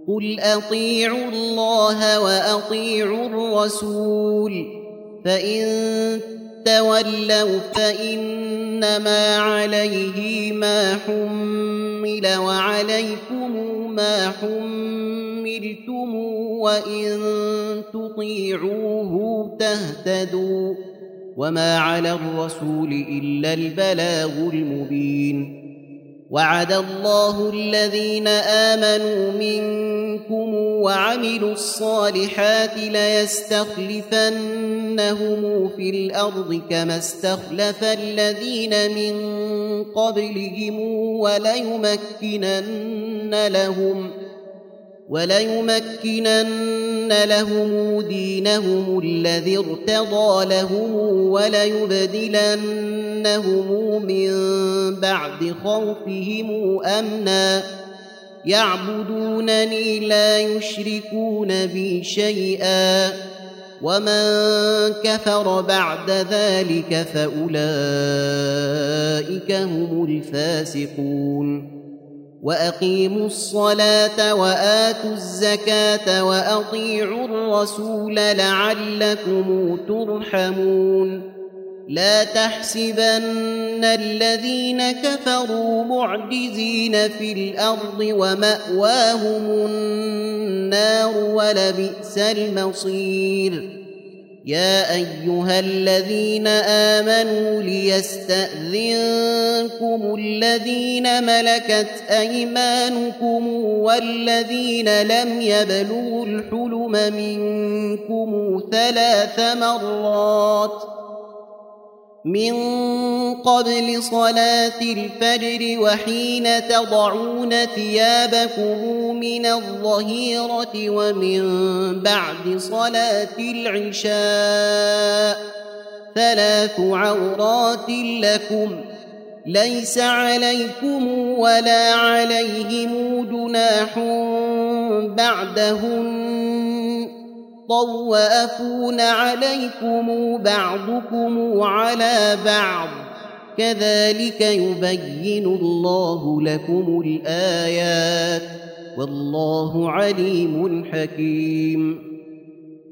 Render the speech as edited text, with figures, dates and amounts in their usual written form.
قل أطيعوا الله وأطيعوا الرسول فإن تولوا فإنما عليه ما حمل وعليكم ما حملتم وإن تطيعوه تهتدوا وما على الرسول إلا البلاغ المبين وعد الله الذين آمنوا منكم وعملوا الصالحات ليستخلفنهم في الأرض كما استخلف الذين من قبلهم وليمكنن لهم دينهم الذي ارتضى لهم وليبدلنهم من بعد خوفهم أمنا يعبدونني لا يشركون بي شيئا ومن كفر بعد ذلك فأولئك هم الفاسقون وأقيموا الصلاة وآتوا الزكاة وأطيعوا الرسول لعلكم ترحمون لا تحسبن الذين كفروا معجزين في الأرض ومأواهم النار ولبئس المصير يا أيها الذين آمنوا ليستأذنكم الذين ملكت أيمانكم والذين لم يبلغوا الحلم منكم 3 مرات من قبل صلاة الفجر وحين تضعون ثيابكم من الظهيرة ومن بعد صلاة العشاء 3 عورات لكم ليس عليكم ولا عليهم جناح بعدهن طوافون عليكم بعضكم على بعض كذلك يبين الله لكم الآيات والله عليم حكيم